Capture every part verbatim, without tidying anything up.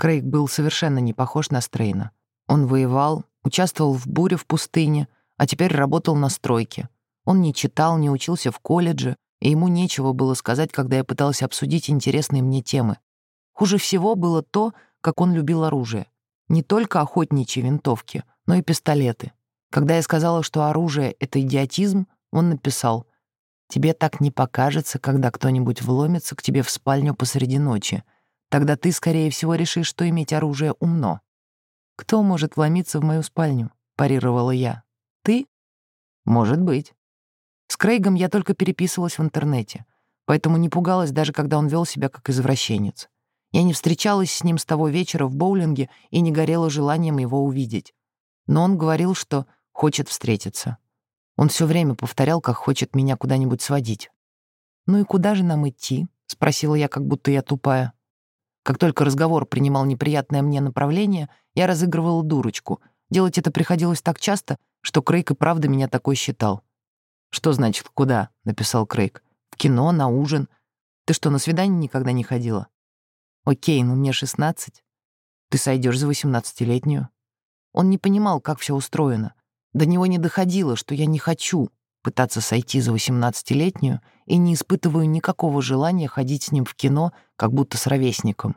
Крейг был совершенно не похож на Стрейна. Он воевал, участвовал в буре в пустыне, а теперь работал на стройке. Он не читал, не учился в колледже, и ему нечего было сказать, когда я пытался обсудить интересные мне темы. Хуже всего было то, как он любил оружие. Не только охотничьи винтовки, но и пистолеты. Когда я сказала, что оружие — это идиотизм, он написал: «Тебе так не покажется, когда кто-нибудь вломится к тебе в спальню посреди ночи. Тогда ты, скорее всего, решишь, что иметь оружие умно». «Кто может вломиться в мою спальню?» — парировала я. «Ты?» «Может быть». С Крейгом я только переписывалась в интернете, поэтому не пугалась, даже когда он вел себя как извращенец. Я не встречалась с ним с того вечера в боулинге и не горела желанием его увидеть. Но он говорил, что хочет встретиться. Он все время повторял, как хочет меня куда-нибудь сводить. «Ну и куда же нам идти?» — спросила я, как будто я тупая. Как только разговор принимал неприятное мне направление, я разыгрывала дурочку. Делать это приходилось так часто, что Крейг и правда меня такой считал. «Что значит «куда»?» — написал Крейг. «В кино, на ужин. Ты что, на свидание никогда не ходила?» «Окей, ну мне шестнадцать. Ты сойдешь за восемнадцатилетнюю». Он не понимал, как все устроено. До него не доходило, что я не хочу пытаться сойти за восемнадцатилетнюю и не испытываю никакого желания ходить с ним в кино, как будто с ровесником.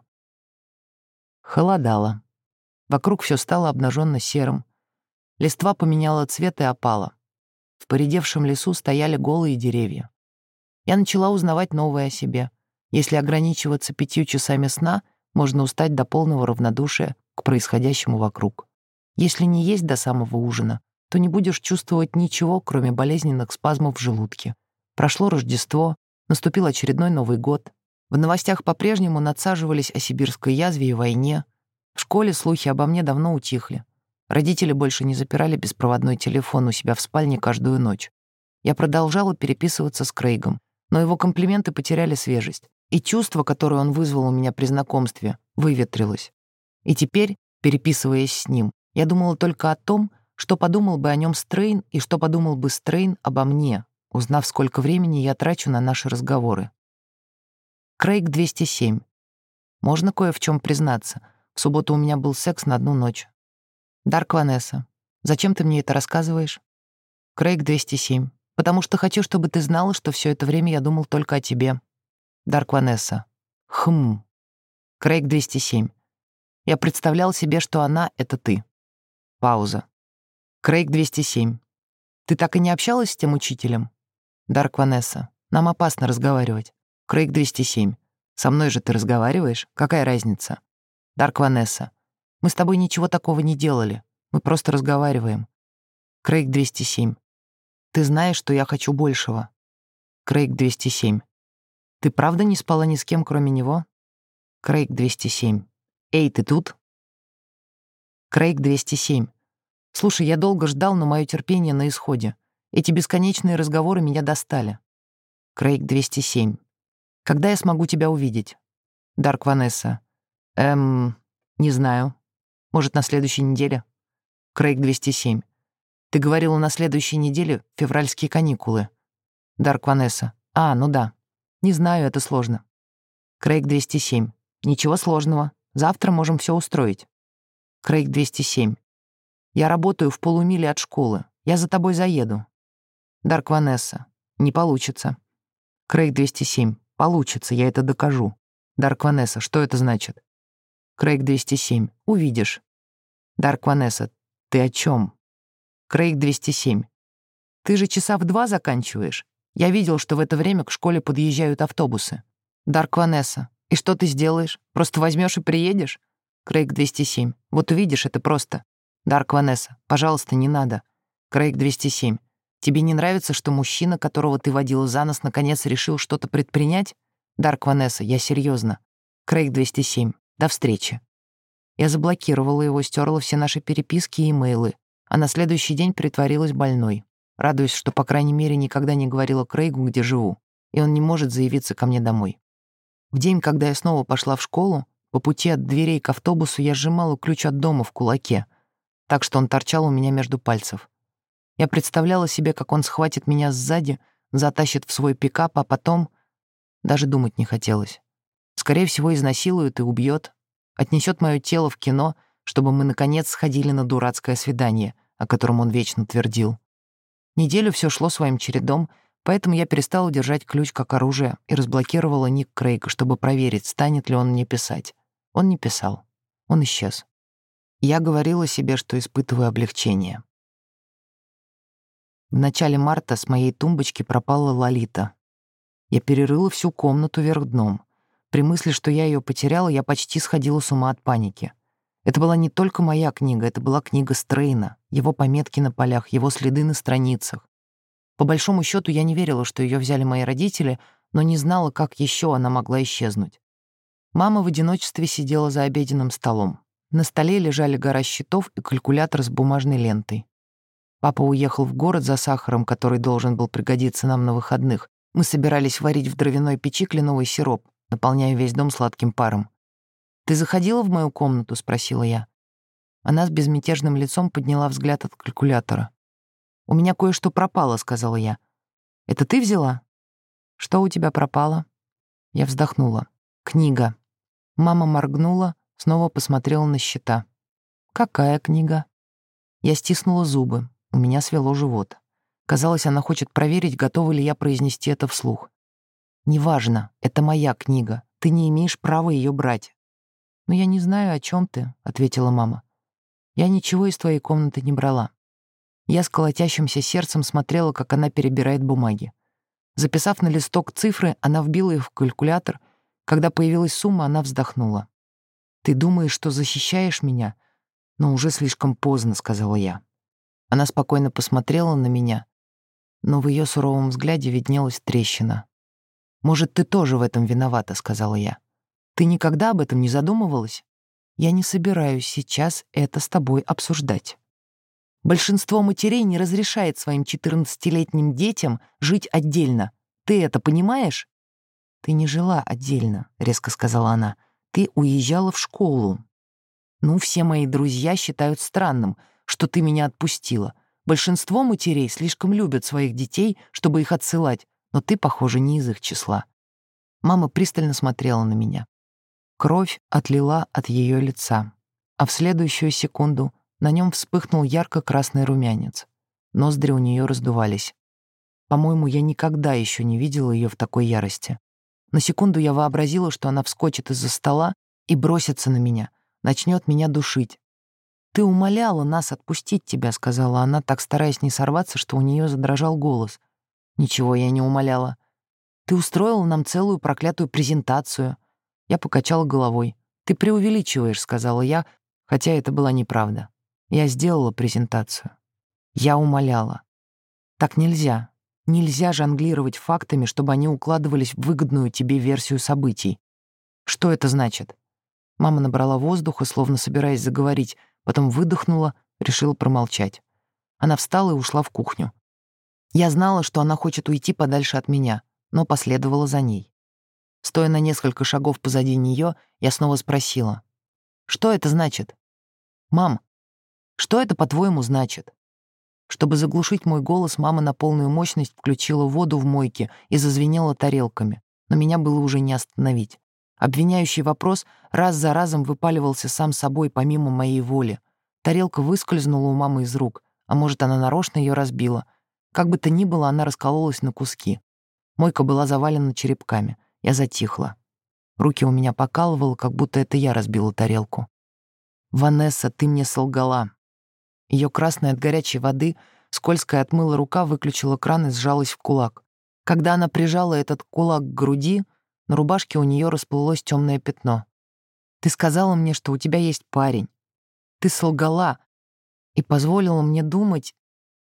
Холодало. Вокруг все стало обнаженно серым. Листва поменяла цвет и опала. В поредевшем лесу стояли голые деревья. Я начала узнавать новое о себе. Если ограничиваться пятью часами сна, можно устать до полного равнодушия к происходящему вокруг. Если не есть до самого ужина, то не будешь чувствовать ничего, кроме болезненных спазмов в желудке. Прошло Рождество, наступил очередной Новый год. В новостях по-прежнему надсаживались о сибирской язве и войне. В школе слухи обо мне давно утихли. Родители больше не запирали беспроводной телефон у себя в спальне каждую ночь. Я продолжала переписываться с Крейгом, но его комплименты потеряли свежесть, и чувство, которое он вызвал у меня при знакомстве, выветрилось. И теперь, переписываясь с ним, я думала только о том, что подумал бы о нем Стрейн и что подумал бы Стрейн обо мне, узнав, сколько времени я трачу на наши разговоры. Крейг двести семь. Можно кое в чем признаться. В субботу у меня был секс на одну ночь. Дарк Ванесса. Зачем ты мне это рассказываешь? Крейг двести семь. Потому что хочу, чтобы ты знала, что все это время я думал только о тебе. Дарк Ванесса. Хм. Крейг двести семь. Я представлял себе, что она — это ты. Пауза. Крейг двести семь. Ты так и не общалась с тем учителем? Дарк Ванесса. Нам опасно разговаривать. Крейг двести семь. Со мной же ты разговариваешь? Какая разница? Дарк Ванесса. Мы с тобой ничего такого не делали. Мы просто разговариваем. Крейг двести семь. Ты знаешь, что я хочу большего. Крейг двести семь. Ты правда не спала ни с кем, кроме него? Крейг двести семь. Эй, ты тут? Крейг двести семь. Слушай, я долго ждал, но мое терпение на исходе. Эти бесконечные разговоры меня достали. Крейг двести семь. Когда я смогу тебя увидеть? Дарк Ванесса. Эм, не знаю. Может, на следующей неделе? Крейг двести семь. Ты говорила, на следующей неделе февральские каникулы. Дарк Ванесса. А, ну да. Не знаю, это сложно. Крейг двести семь. Ничего сложного. Завтра можем все устроить. Крейг двести семь. Я работаю в полумиле от школы. Я за тобой заеду. Дарк Ванесса. Не получится. Крейг двести семь. Получится, я это докажу. Дарк Ванесса. Что это значит? Крейг двести семь. Увидишь. Дарк Ванесса. Ты о чем? Крейг двести семь. Ты же часа в два заканчиваешь. Я видел, что в это время к школе подъезжают автобусы. Дарк Ванесса. И что ты сделаешь? Просто возьмешь и приедешь? Крейг двести семь. Вот увидишь, это просто. Дарк Ванесса. Пожалуйста, не надо. Крейг двести семь. Тебе не нравится, что мужчина, которого ты водила за нос, наконец решил что-то предпринять? Дарк Ванесса. Я серьезно. Крейг двести семь. До встречи. Я заблокировала его, стерла все наши переписки и имейлы, а на следующий день притворилась больной, радуясь, что, по крайней мере, никогда не говорила Крейгу, где живу, и он не может заявиться ко мне домой. В день, когда я снова пошла в школу, по пути от дверей к автобусу я сжимала ключ от дома в кулаке, так что он торчал у меня между пальцев. Я представляла себе, как он схватит меня сзади, затащит в свой пикап, а потом... Даже думать не хотелось. Скорее всего, изнасилует и убьет. Отнесет мое тело в кино, чтобы мы, наконец, сходили на дурацкое свидание, о котором он вечно твердил. Неделю все шло своим чередом, поэтому я перестала держать ключ как оружие и разблокировала ник Крейга, чтобы проверить, станет ли он мне писать. Он не писал. Он исчез. Я говорила себе, что испытываю облегчение. В начале марта с моей тумбочки пропала Лолита. Я перерыла всю комнату вверх дном. При мысли, что я ее потеряла, я почти сходила с ума от паники. Это была не только моя книга, это была книга Стрейна, его пометки на полях, его следы на страницах. По большому счету, я не верила, что ее взяли мои родители, но не знала, как еще она могла исчезнуть. Мама в одиночестве сидела за обеденным столом. На столе лежали гора счетов и калькулятор с бумажной лентой. Папа уехал в город за сахаром, который должен был пригодиться нам на выходных. Мы собирались варить в дровяной печи кленовый сироп, наполняя весь дом сладким паром. «Ты заходила в мою комнату?» — спросила я. Она с безмятежным лицом подняла взгляд от калькулятора. «У меня кое-что пропало», — сказала я. «Это ты взяла?» «Что у тебя пропало?» Я вздохнула. «Книга». Мама моргнула, снова посмотрела на счета. «Какая книга?» Я стиснула зубы. У меня свело живот. Казалось, она хочет проверить, готова ли я произнести это вслух. «Неважно, это моя книга. Ты не имеешь права ее брать». «Но я не знаю, о чем ты», — ответила мама. «Я ничего из твоей комнаты не брала». Я с колотящимся сердцем смотрела, как она перебирает бумаги. Записав на листок цифры, она вбила их в калькулятор. Когда появилась сумма, она вздохнула. «Ты думаешь, что защищаешь меня? Но уже слишком поздно», — сказала я. Она спокойно посмотрела на меня, но в ее суровом взгляде виднелась трещина. «Может, ты тоже в этом виновата», — сказала я. «Ты никогда об этом не задумывалась? Я не собираюсь сейчас это с тобой обсуждать. Большинство матерей не разрешает своим четырнадцатилетним детям жить отдельно. Ты это понимаешь?» «Ты не жила отдельно», — резко сказала она. «Ты уезжала в школу. Ну, все мои друзья считают странным, что ты меня отпустила. Большинство матерей слишком любят своих детей, чтобы их отсылать, но ты, похоже, не из их числа». Мама пристально смотрела на меня. Кровь отлила от ее лица, а в следующую секунду на нем вспыхнул ярко-красный румянец. Ноздри у нее раздувались. По-моему, я никогда еще не видела ее в такой ярости. На секунду я вообразила, что она вскочит из-за стола и бросится на меня, начнет меня душить. «Ты умоляла нас отпустить тебя», — сказала она, так стараясь не сорваться, что у нее задрожал голос. «Ничего я не умоляла. Ты устроила нам целую проклятую презентацию». Я покачала головой. «Ты преувеличиваешь», — сказала я, хотя это была неправда. Я сделала презентацию. Я умоляла. Так нельзя. Нельзя жонглировать фактами, чтобы они укладывались в выгодную тебе версию событий. Что это значит? Мама набрала воздуха, словно собираясь заговорить, потом выдохнула, решила промолчать. Она встала и ушла в кухню. Я знала, что она хочет уйти подальше от меня, но последовала за ней. Стоя на несколько шагов позади нее, я снова спросила. «Что это значит?» «Мам, что это, по-твоему, значит?» Чтобы заглушить мой голос, мама на полную мощность включила воду в мойке и зазвенела тарелками, но меня было уже не остановить. Обвиняющий вопрос раз за разом выпаливался сам собой помимо моей воли. Тарелка выскользнула у мамы из рук, а может, она нарочно ее разбила. Как бы то ни было, она раскололась на куски. Мойка была завалена черепками. Я затихла. Руки у меня покалывало, как будто это я разбила тарелку. «Ванесса, ты мне солгала». Ее красная от горячей воды, скользкая от мыла рука выключила кран и сжалась в кулак. Когда она прижала этот кулак к груди, на рубашке у нее расплылось темное пятно. «Ты сказала мне, что у тебя есть парень. Ты солгала и позволила мне думать...»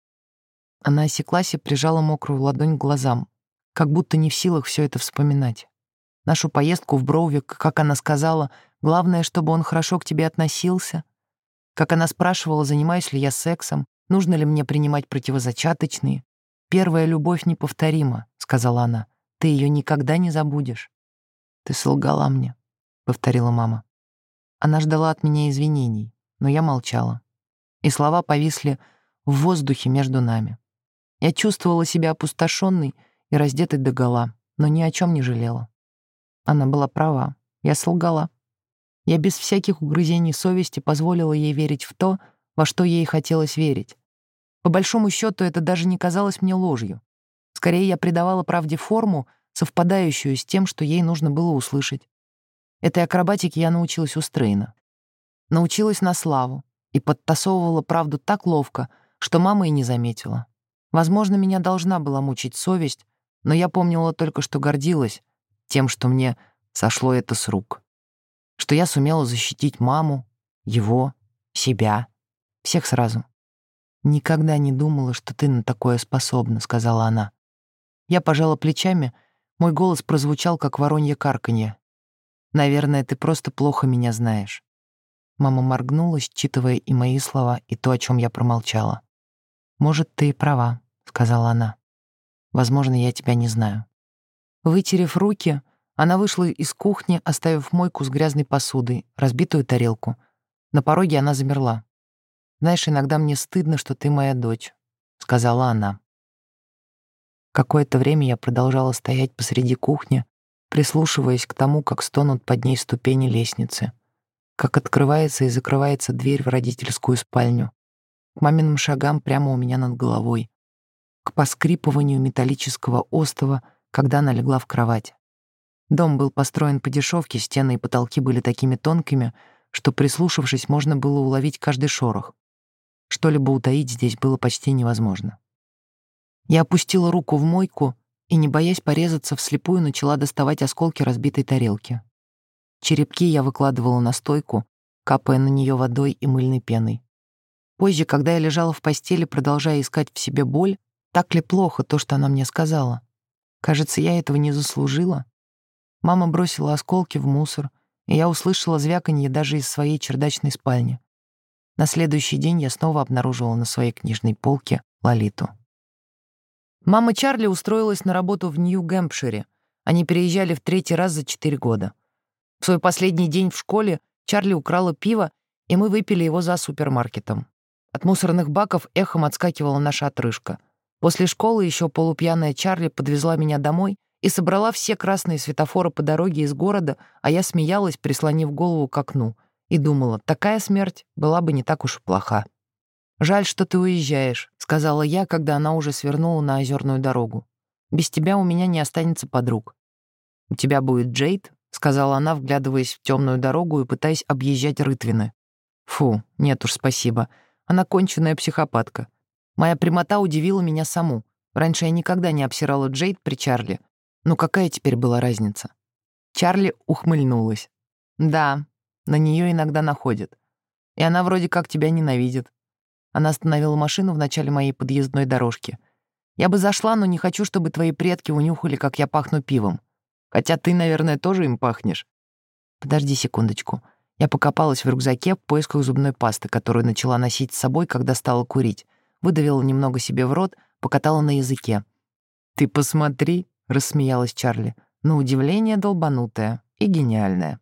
Она осеклась и прижала мокрую ладонь к глазам, как будто не в силах все это вспоминать. Нашу поездку в Броувик, как она сказала, главное, чтобы он хорошо к тебе относился. Как она спрашивала, занимаюсь ли я сексом, нужно ли мне принимать противозачаточные. «Первая любовь неповторима», — сказала она. «Ты ее никогда не забудешь». «Ты солгала мне», — повторила мама. Она ждала от меня извинений, но я молчала. И слова повисли в воздухе между нами. Я чувствовала себя опустошенной и раздетой догола, но ни о чем не жалела. Она была права. Я солгала. Я без всяких угрызений совести позволила ей верить в то, во что ей хотелось верить. По большому счету, это даже не казалось мне ложью. Скорее, я придавала правде форму, совпадающую с тем, что ей нужно было услышать. Этой акробатике я научилась у Стрейна. Научилась на славу и подтасовывала правду так ловко, что мама и не заметила. Возможно, меня должна была мучить совесть, но я помнила только, что гордилась тем, что мне сошло это с рук. Что я сумела защитить маму, его, себя, всех сразу. «Никогда не думала, что ты на такое способна», — сказала она. Я пожала плечами, мой голос прозвучал, как воронье карканье. «Наверное, ты просто плохо меня знаешь». Мама моргнула, считывая и мои слова, и то, о чем я промолчала. «Может, ты и права», — сказала она. «Возможно, я тебя не знаю». Вытерев руки, она вышла из кухни, оставив мойку с грязной посудой, разбитую тарелку. На пороге она замерла. «Знаешь, иногда мне стыдно, что ты моя дочь», — сказала она. Какое-то время я продолжала стоять посреди кухни, прислушиваясь к тому, как стонут под ней ступени лестницы, как открывается и закрывается дверь в родительскую спальню, к маминым шагам прямо у меня над головой, к поскрипыванию металлического остова, когда она легла в кровать. Дом был построен по дешевке, стены и потолки были такими тонкими, что, прислушавшись, можно было уловить каждый шорох. Что-либо утаить здесь было почти невозможно. Я опустила руку в мойку и, не боясь порезаться, вслепую начала доставать осколки разбитой тарелки. Черепки я выкладывала на стойку, капая на нее водой и мыльной пеной. Позже, когда я лежала в постели, продолжая искать в себе боль, так ли плохо то, что она мне сказала? Кажется, я этого не заслужила. Мама бросила осколки в мусор, и я услышала звяканье даже из своей чердачной спальни. На следующий день я снова обнаружила на своей книжной полке Лолиту. Мама Чарли устроилась на работу в Нью-Гэмпшире. Они переезжали в третий раз за четыре года. В свой последний день в школе Чарли украла пиво, и мы выпили его за супермаркетом. От мусорных баков эхом отскакивала наша отрыжка. После школы еще полупьяная Чарли подвезла меня домой и собрала все красные светофоры по дороге из города, а я смеялась, прислонив голову к окну, и думала, такая смерть была бы не так уж и плоха. «Жаль, что ты уезжаешь», — сказала я, когда она уже свернула на озерную дорогу. «Без тебя у меня не останется подруг». «У тебя будет Джейд», — сказала она, вглядываясь в темную дорогу и пытаясь объезжать рытвины. «Фу, нет уж, спасибо. Она конченная психопатка». Моя прямота удивила меня саму. Раньше я никогда не обсирала Джейд при Чарли. Ну какая теперь была разница? Чарли ухмыльнулась. «Да, на нее иногда находят. И она вроде как тебя ненавидит». Она остановила машину в начале моей подъездной дорожки. «Я бы зашла, но не хочу, чтобы твои предки унюхали, как я пахну пивом. Хотя ты, наверное, тоже им пахнешь». «Подожди секундочку». Я покопалась в рюкзаке в поисках зубной пасты, которую начала носить с собой, когда стала курить. Выдавила немного себе в рот, покатала на языке. «Ты посмотри», — рассмеялась Чарли, «на удивление долбанутая и гениальная».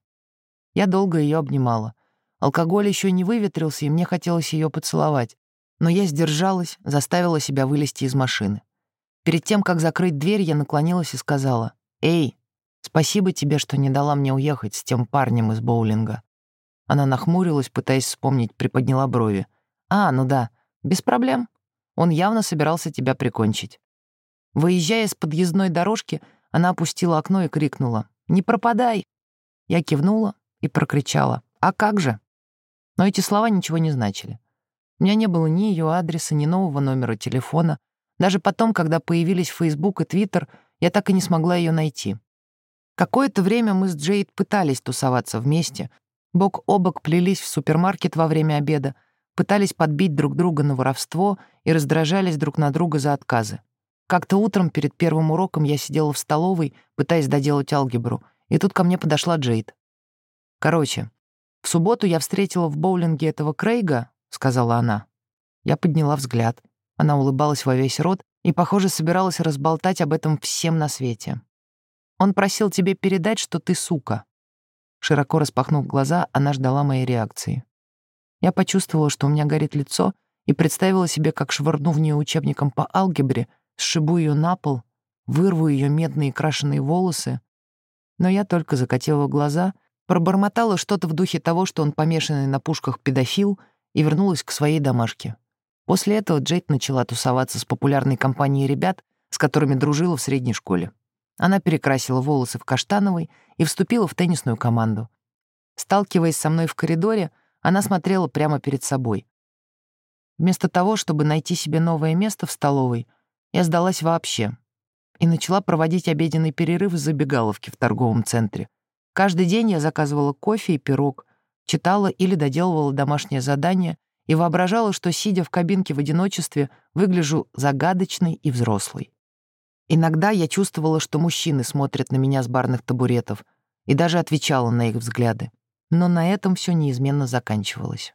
Я долго ее обнимала. Алкоголь еще не выветрился, и мне хотелось ее поцеловать. Но я сдержалась, заставила себя вылезти из машины. Перед тем, как закрыть дверь, я наклонилась и сказала: «Эй, спасибо тебе, что не дала мне уехать с тем парнем из боулинга». Она нахмурилась, пытаясь вспомнить, приподняла брови. «А, ну да, без проблем. Он явно собирался тебя прикончить». Выезжая с подъездной дорожки, она опустила окно и крикнула: «Не пропадай!» Я кивнула и прокричала: «А как же?» Но эти слова ничего не значили. У меня не было ни ее адреса, ни нового номера телефона. Даже потом, когда появились Facebook и Twitter, я так и не смогла ее найти. Какое-то время мы с Джейд пытались тусоваться вместе, бок о бок плелись в супермаркет во время обеда, пытались подбить друг друга на воровство и раздражались друг на друга за отказы. Как-то утром перед первым уроком я сидела в столовой, пытаясь доделать алгебру, и тут ко мне подошла Джейд. «Короче, в субботу я встретила в боулинге этого Крейга», — сказала она. Я подняла взгляд. Она улыбалась во весь рот и, похоже, собиралась разболтать об этом всем на свете. «Он просил тебе передать, что ты сука». Широко распахнув глаза, она ждала моей реакции. Я почувствовала, что у меня горит лицо, и представила себе, как швырну в нее учебником по алгебре, сшибу ее на пол, вырву ее медные крашеные волосы. Но я только закатила глаза Пробормотала что-то в духе того, что он помешанный на пушках педофил, и вернулась к своей домашке. После этого Джейд начала тусоваться с популярной компанией ребят, с которыми дружила в средней школе. Она перекрасила волосы в каштановый и вступила в теннисную команду. Сталкиваясь со мной в коридоре, она смотрела прямо перед собой. Вместо того, чтобы найти себе новое место в столовой, я сдалась вообще и начала проводить обеденный перерыв в забегаловке в торговом центре. Каждый день я заказывала кофе и пирог, читала или доделывала домашнее задание и воображала, что, сидя в кабинке в одиночестве, выгляжу загадочной и взрослой. Иногда я чувствовала, что мужчины смотрят на меня с барных табуретов, и даже отвечала на их взгляды. Но на этом все неизменно заканчивалось.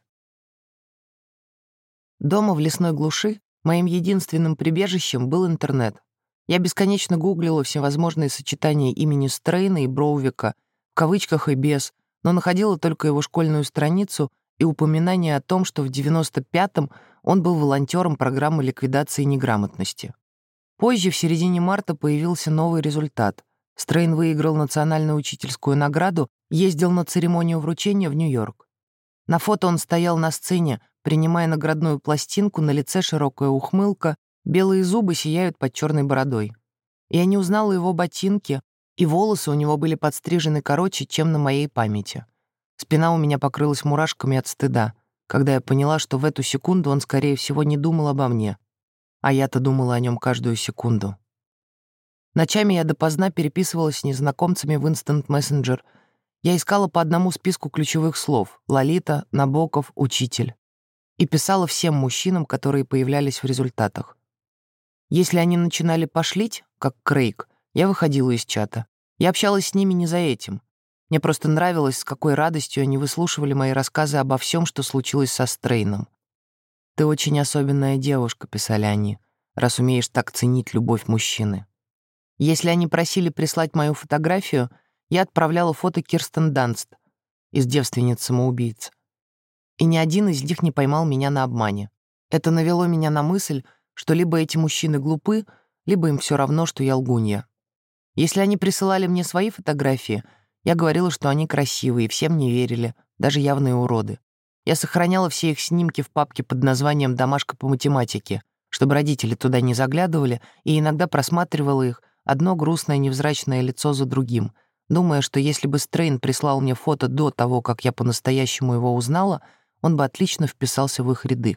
Дома в лесной глуши моим единственным прибежищем был интернет. Я бесконечно гуглила всевозможные сочетания имени Стрейна и Броувика, в кавычках и без, но находила только его школьную страницу и упоминание о том, что в девяносто пятом он был волонтером программы ликвидации неграмотности. Позже, в середине марта, появился новый результат. Стрейн выиграл национальную учительскую награду, ездил на церемонию вручения в Нью-Йорк. На фото он стоял на сцене, принимая наградную пластинку, на лице широкая ухмылка, белые зубы сияют под черной бородой. Я не узнала его ботинки, и волосы у него были подстрижены короче, чем на моей памяти. Спина у меня покрылась мурашками от стыда, когда я поняла, что в эту секунду он, скорее всего, не думал обо мне. А я-то думала о нем каждую секунду. Ночами я допоздна переписывалась с незнакомцами в Instant Messenger. Я искала по одному списку ключевых слов — Лолита, Набоков, учитель. И писала всем мужчинам, которые появлялись в результатах. Если они начинали пошлить, как Крейг, я выходила из чата. Я общалась с ними не за этим. Мне просто нравилось, с какой радостью они выслушивали мои рассказы обо всем, что случилось со Стрейном. «Ты очень особенная девушка», — писали они, «раз умеешь так ценить любовь мужчины». Если они просили прислать мою фотографию, я отправляла фото Кирстен Данст из «Девственниц-самоубийц». И ни один из них не поймал меня на обмане. Это навело меня на мысль, что либо эти мужчины глупы, либо им все равно, что я лгунья. Если они присылали мне свои фотографии, я говорила, что они красивые, и всем не верили, даже явные уроды. Я сохраняла все их снимки в папке под названием «Домашка по математике», чтобы родители туда не заглядывали, и иногда просматривала их, одно грустное невзрачное лицо за другим, думая, что если бы Стрейн прислал мне фото до того, как я по-настоящему его узнала, он бы отлично вписался в их ряды.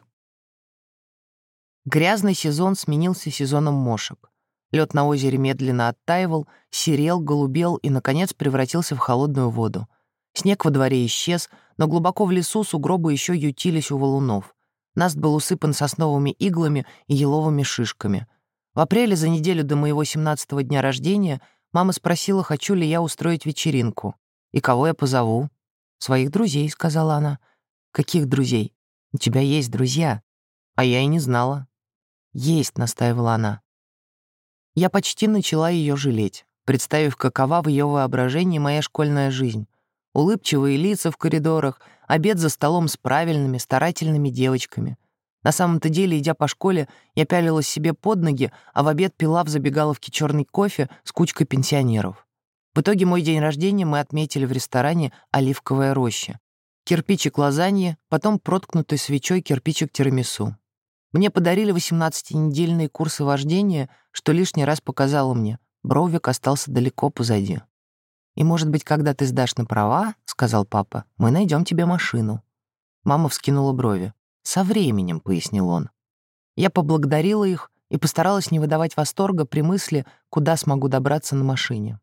Грязный сезон сменился сезоном мошек. Лед на озере медленно оттаивал, серел, голубел и, наконец, превратился в холодную воду. Снег во дворе исчез, но глубоко в лесу сугробы еще ютились у валунов. Наст был усыпан сосновыми иглами и еловыми шишками. В апреле, за неделю до моего семнадцатого дня рождения, мама спросила, хочу ли я устроить вечеринку. «И кого я позову?» «Своих друзей», — сказала она. «Каких друзей? У тебя есть друзья». А я и не знала. «Есть», — настаивала она. Я почти начала ее жалеть, представив, какова в ее воображении моя школьная жизнь. Улыбчивые лица в коридорах, обед за столом с правильными, старательными девочками. На самом-то деле, идя по школе, я пялилась себе под ноги, а в обед пила в забегаловке черный кофе с кучкой пенсионеров. В итоге мой день рождения мы отметили в ресторане «Оливковая роща». Кирпичик лазаньи, потом проткнутый свечой кирпичик тирамису. Мне подарили восемнадцатинедельные курсы вождения, что лишний раз показало мне, Броувик остался далеко позади. «И, может быть, когда ты сдашь на права, — сказал папа, — мы найдем тебе машину». Мама вскинула брови. «Со временем», — пояснил он. Я поблагодарила их и постаралась не выдавать восторга при мысли, куда смогу добраться на машине.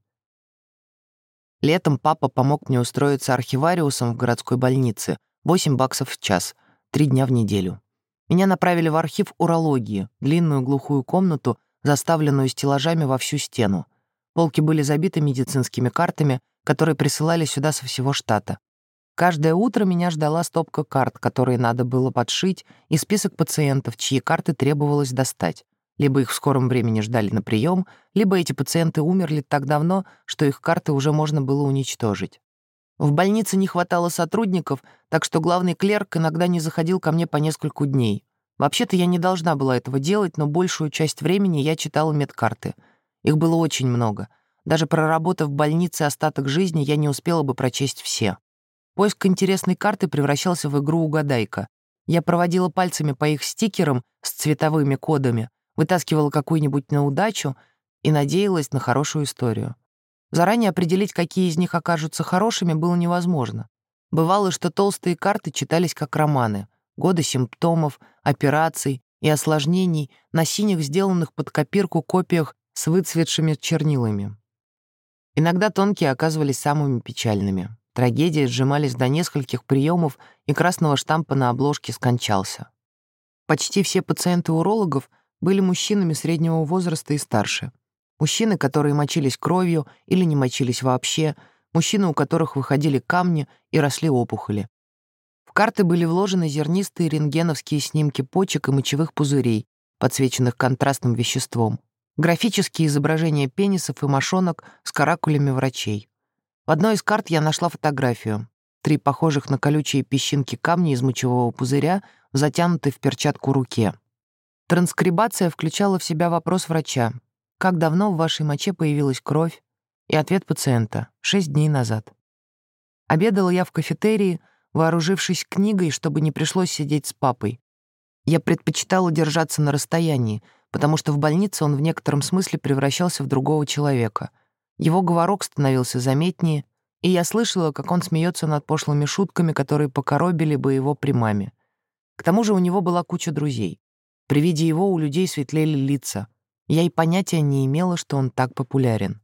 Летом папа помог мне устроиться архивариусом в городской больнице, восемь баксов в час, три дня в неделю. Меня направили в архив урологии, длинную глухую комнату, заставленную стеллажами во всю стену. Полки были забиты медицинскими картами, которые присылали сюда со всего штата. Каждое утро меня ждала стопка карт, которые надо было подшить, и список пациентов, чьи карты требовалось достать. Либо их в скором времени ждали на прием, либо эти пациенты умерли так давно, что их карты уже можно было уничтожить. В больнице не хватало сотрудников, так что главный клерк иногда не заходил ко мне по нескольку дней. Вообще-то я не должна была этого делать, но большую часть времени я читала медкарты. Их было очень много. Даже проработав в больнице остаток жизни, я не успела бы прочесть все. Поиск интересной карты превращался в игру «Угадайка». Я проводила пальцами по их стикерам с цветовыми кодами, вытаскивала какую-нибудь на удачу и надеялась на хорошую историю. Заранее определить, какие из них окажутся хорошими, было невозможно. Бывало, что толстые карты читались как романы. Годы симптомов, операций и осложнений на синих, сделанных под копирку копиях с выцветшими чернилами. Иногда тонкие оказывались самыми печальными. Трагедии сжимались до нескольких приемов, и красного штампа на обложке скончался. Почти все пациенты урологов были мужчинами среднего возраста и старше. Мужчины, которые мочились кровью или не мочились вообще, мужчины, у которых выходили камни и росли опухоли. В карты были вложены зернистые рентгеновские снимки почек и мочевых пузырей, подсвеченных контрастным веществом, графические изображения пенисов и мошонок с каракулями врачей. В одной из карт я нашла фотографию. Три похожих на колючие песчинки камня из мочевого пузыря, затянуты в перчатку руке. Транскрибация включала в себя вопрос врача: «Как давно в вашей моче появилась кровь?» И ответ пациента: «Шесть дней назад». Обедала я в кафетерии, вооружившись книгой, чтобы не пришлось сидеть с папой. Я предпочитала держаться на расстоянии, потому что в больнице он в некотором смысле превращался в другого человека. Его говорок становился заметнее, и я слышала, как он смеется над пошлыми шутками, которые покоробили бы его при маме. К тому же у него была куча друзей. При виде его у людей светлели лица. Я и понятия не имела, что он так популярен.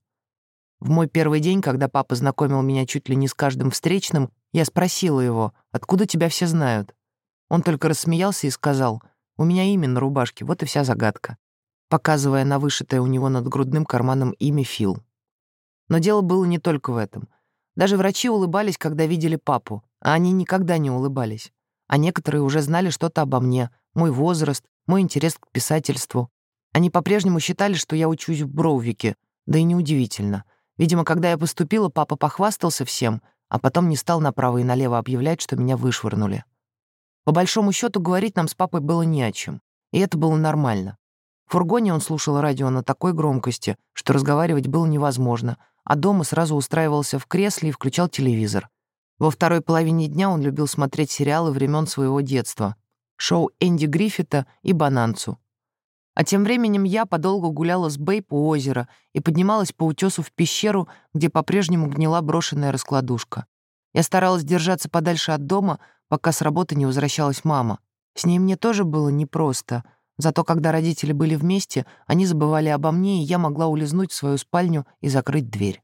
В мой первый день, когда папа знакомил меня чуть ли не с каждым встречным, я спросила его: «Откуда тебя все знают?» Он только рассмеялся и сказал: «У меня имя на рубашке, вот и вся загадка», показывая на вышитое у него над грудным карманом имя Фил. Но дело было не только в этом. Даже врачи улыбались, когда видели папу, а они никогда не улыбались. А некоторые уже знали что-то обо мне, мой возраст, мой интерес к писательству. Они по-прежнему считали, что я учусь в Броувике, да и неудивительно. Видимо, когда я поступила, папа похвастался всем, а потом не стал направо и налево объявлять, что меня вышвырнули. По большому счету, говорить нам с папой было не о чем, и это было нормально. В фургоне он слушал радио на такой громкости, что разговаривать было невозможно, а дома сразу устраивался в кресле и включал телевизор. Во второй половине дня он любил смотреть сериалы времен своего детства, шоу Энди Гриффита и «Бонанцу». А тем временем я подолгу гуляла с Бэйб у озера и поднималась по утесу в пещеру, где по-прежнему гнила брошенная раскладушка. Я старалась держаться подальше от дома, пока с работы не возвращалась мама. С ней мне тоже было непросто. Зато когда родители были вместе, они забывали обо мне, и я могла улизнуть в свою спальню и закрыть дверь.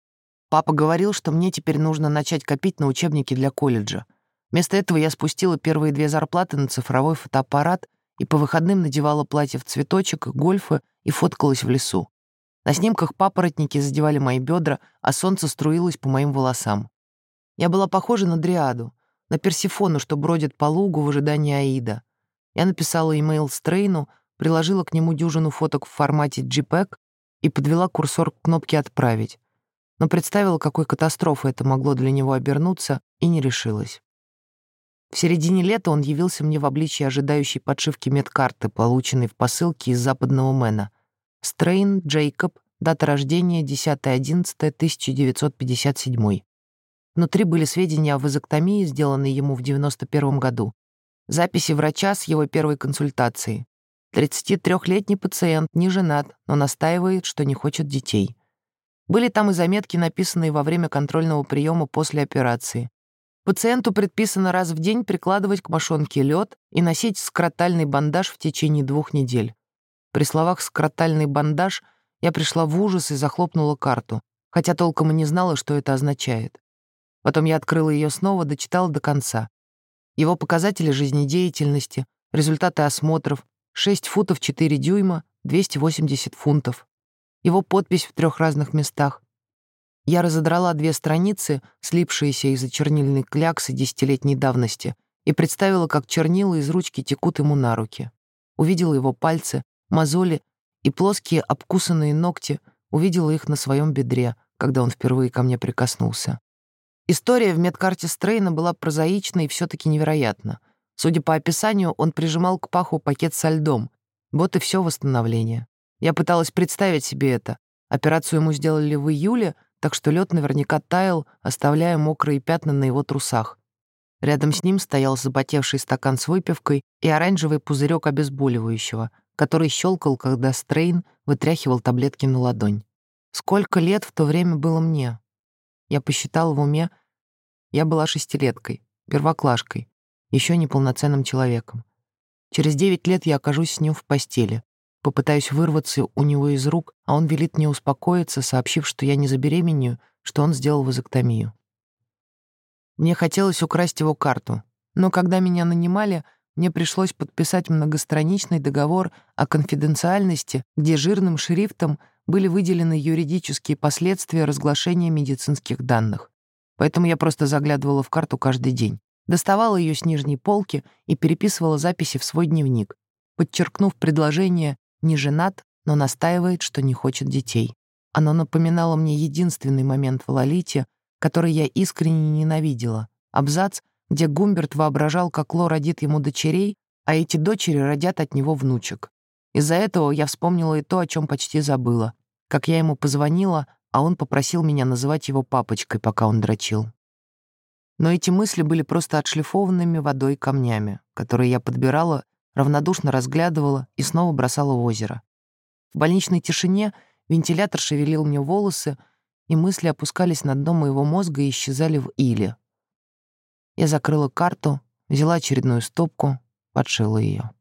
Папа говорил, что мне теперь нужно начать копить на учебники для колледжа. Вместо этого я спустила первые две зарплаты на цифровой фотоаппарат и по выходным надевала платье в цветочек, гольфы и фоткалась в лесу. На снимках папоротники задевали мои бедра, а солнце струилось по моим волосам. Я была похожа на дриаду, на Персефону, что бродит по лугу в ожидании Аида. Я написала имейл Стрейну, приложила к нему дюжину фоток в формате джей пег и подвела курсор к кнопке «Отправить». Но представила, какой катастрофой это могло для него обернуться, и не решилась. В середине лета он явился мне в обличье ожидающей подшивки медкарты, полученной в посылке из западного Мэна. Стрейн Джейкоб, дата рождения десятое одиннадцатое тысяча девятьсот пятьдесят седьмой. Внутри были сведения о вазэктомии, сделанной ему в девяносто первом году. Записи врача с его первой консультации. тридцатитрёхлетний пациент, не женат, но настаивает, что не хочет детей. Были там и заметки, написанные во время контрольного приема после операции. Пациенту предписано раз в день прикладывать к мошонке лед и носить скротальный бандаж в течение двух недель. При словах «скротальный бандаж» я пришла в ужас и захлопнула карту, хотя толком и не знала, что это означает. Потом я открыла ее снова, дочитала до конца. Его показатели жизнедеятельности, результаты осмотров, шесть футов четыре дюйма, двести восемьдесят фунтов. Его подпись в трех разных местах. Я разодрала две страницы, слипшиеся из-за чернильной кляксы десятилетней давности, и представила, как чернила из ручки текут ему на руки. Увидела его пальцы, мозоли и плоские обкусанные ногти, увидела их на своем бедре, когда он впервые ко мне прикоснулся. История в медкарте Стрейна была прозаична и все-таки невероятна. Судя по описанию, он прижимал к паху пакет со льдом. Вот и все восстановление. Я пыталась представить себе это. Операцию ему сделали в июле, так что лед наверняка таял, оставляя мокрые пятна на его трусах. Рядом с ним стоял запотевший стакан с выпивкой и оранжевый пузырек обезболивающего, который щелкал, когда Стрейн вытряхивал таблетки на ладонь. Сколько лет в то время было мне? Я посчитал в уме. Я была шестилеткой, первоклашкой, еще неполноценным человеком. Через девять лет я окажусь с ним в постели. Попытаюсь вырваться у него из рук, а он велит мне успокоиться, сообщив, что я не забеременею, что он сделал вазэктомию. Мне хотелось украсть его карту, но когда меня нанимали, мне пришлось подписать многостраничный договор о конфиденциальности, где жирным шрифтом были выделены юридические последствия разглашения медицинских данных. Поэтому я просто заглядывала в карту каждый день, доставала ее с нижней полки и переписывала записи в свой дневник, подчеркнув предложение «не женат, но настаивает, что не хочет детей». Оно напоминало мне единственный момент в Лолите, который я искренне ненавидела. Абзац, где Гумберт воображал, как Ло родит ему дочерей, а эти дочери родят от него внучек. Из-за этого я вспомнила и то, о чем почти забыла. Как я ему позвонила, а он попросил меня называть его папочкой, пока он дрочил. Но эти мысли были просто отшлифованными водой камнями, которые я подбирала, равнодушно разглядывала и снова бросала в озеро. В больничной тишине вентилятор шевелил мне волосы, и мысли опускались на дно моего мозга и исчезали в иле. Я закрыла карту, взяла очередную стопку, подшила ее.